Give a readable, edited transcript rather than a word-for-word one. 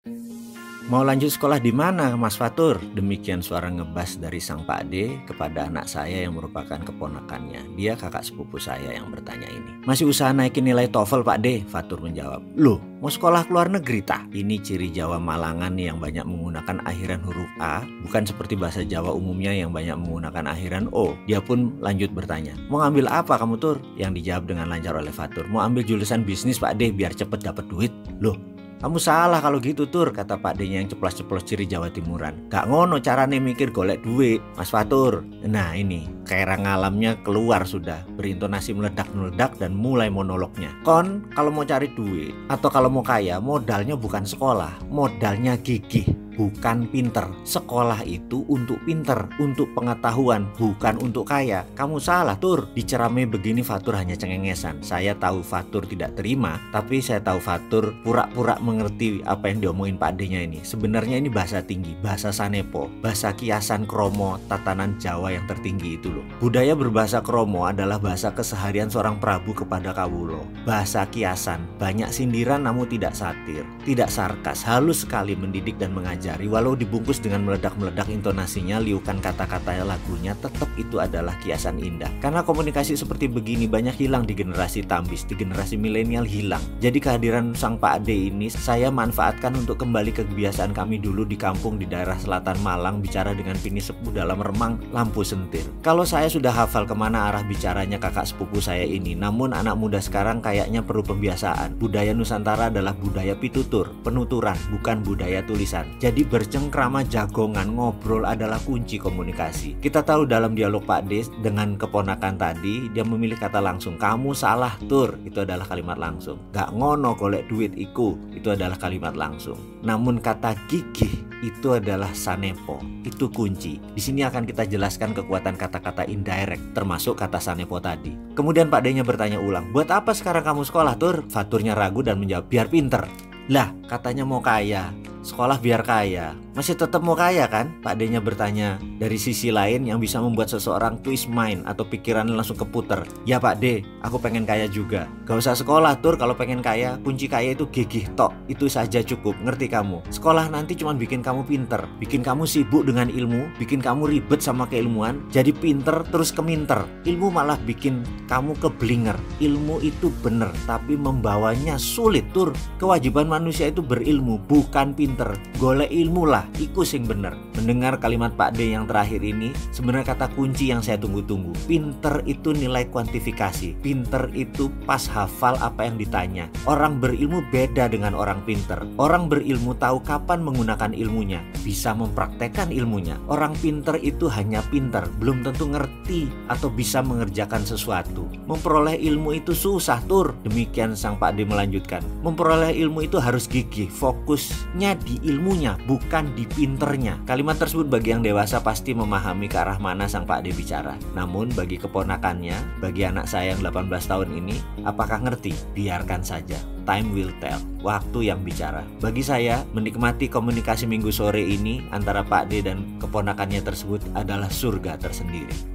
Mau lanjut sekolah di mana, Mas Fatur? Demikian suara ngebas dari sang Pak D kepada anak saya yang merupakan keponakannya. Dia kakak sepupu saya yang bertanya ini. Masih usaha naikin nilai TOEFL, Pak D? Fatur menjawab. Loh, mau sekolah ke luar negeri tah? Ini ciri Jawa Malangan yang banyak menggunakan akhiran huruf A, bukan seperti bahasa Jawa umumnya yang banyak menggunakan akhiran O. Dia pun lanjut bertanya, mau ngambil apa kamu, Tur? Yang dijawab dengan lancar oleh Fatur. Mau ambil jurusan bisnis, Pak D, biar cepet dapat duit. Loh, kamu salah kalau gitu, Tur, kata Pak D-nya yang ceplos-ceplos ciri Jawa Timuran. Gak ngono carane mikir golek duit, Mas Fatur. Nah ini, kairang alamnya keluar sudah, berintonasi meledak-meledak dan mulai monolognya. Kon, kalau mau cari duit atau kalau mau kaya, modalnya bukan sekolah, modalnya gigih. Bukan pinter. Sekolah itu untuk pinter, untuk pengetahuan, bukan untuk kaya. Kamu salah, Tur. Diceramai begini Fatur hanya cengengesan. Saya tahu Fatur tidak terima, tapi saya tahu Fatur pura-pura mengerti apa yang diomongin Pak D-nya ini. Sebenarnya ini bahasa tinggi, bahasa Sanepo, bahasa kiasan kromo, tatanan Jawa yang tertinggi itu loh. Budaya berbahasa kromo adalah bahasa keseharian seorang prabu kepada kawulo. Bahasa kiasan, banyak sindiran namun tidak satir, tidak sarkas, halus sekali mendidik dan mengajar. Walau dibungkus dengan meledak-meledak intonasinya, liukan kata-kata lagunya, tetap itu adalah kiasan indah. Karena komunikasi seperti begini banyak hilang di generasi tambis, di generasi milenial hilang. Jadi kehadiran sang Pak D ini saya manfaatkan untuk kembali ke kebiasaan kami dulu di kampung di daerah selatan Malang, bicara dengan pini sepuh dalam remang lampu sentir. Kalau saya sudah hafal kemana arah bicaranya kakak sepupu saya ini, namun anak muda sekarang kayaknya perlu pembiasaan. Budaya Nusantara adalah budaya pitutur, penuturan, bukan budaya tulisan. Jadi bercengkrama jagongan ngobrol adalah kunci komunikasi. Kita tahu dalam dialog Pak D dengan keponakan tadi, dia memilih kata langsung. Kamu salah, Tur. Itu adalah kalimat langsung. Gak ngono golek duit iku. Itu adalah kalimat langsung. Namun kata gigih itu adalah sanepo. Itu kunci. Di sini akan kita jelaskan kekuatan kata-kata indirect, termasuk kata sanepo tadi. Kemudian Pak D-nya bertanya ulang, buat apa sekarang kamu sekolah, Tur? Faturnya ragu dan menjawab, biar pinter. Lah, katanya mau kaya. Sekolah biar kaya. Masih tetap mau kaya kan? Pak D-nya bertanya. Dari sisi lain yang bisa membuat seseorang twist mind atau pikirannya langsung keputer. Ya Pak D, aku pengen kaya juga. Gak usah sekolah, Tur, kalau pengen kaya. Kunci kaya itu gigih tok. Itu saja cukup, ngerti kamu? Sekolah nanti cuma bikin kamu pinter, bikin kamu sibuk dengan ilmu, bikin kamu ribet sama keilmuan, jadi pinter terus keminter. Ilmu malah bikin kamu keblinger. Ilmu itu bener, tapi membawanya sulit, Tur. Kewajiban manusia itu berilmu, bukan pinter. Golek ilmu lah, iku sing bener. Mendengar kalimat Pak D yang terakhir ini, sebenarnya kata kunci yang saya tunggu-tunggu. Pinter itu nilai kuantifikasi. Pinter itu pas hafal apa yang ditanya. Orang berilmu beda dengan orang pinter. Orang berilmu tahu kapan menggunakan ilmunya, bisa mempraktekkan ilmunya. Orang pinter itu hanya pinter, belum tentu ngerti atau bisa mengerjakan sesuatu. Memperoleh ilmu itu susah, Tur. Demikian sang Pak D melanjutkan. Memperoleh ilmu itu harus gigih, fokusnya di ilmunya, bukan di pinternya. Kalimat tersebut bagi yang dewasa pasti memahami ke arah mana sang Pak D bicara. Namun bagi keponakannya, bagi anak saya yang 18 tahun ini, apakah ngerti? Biarkan saja. Time will tell. Waktu yang bicara. Bagi saya, menikmati komunikasi minggu sore ini antara Pak D dan keponakannya tersebut adalah surga tersendiri.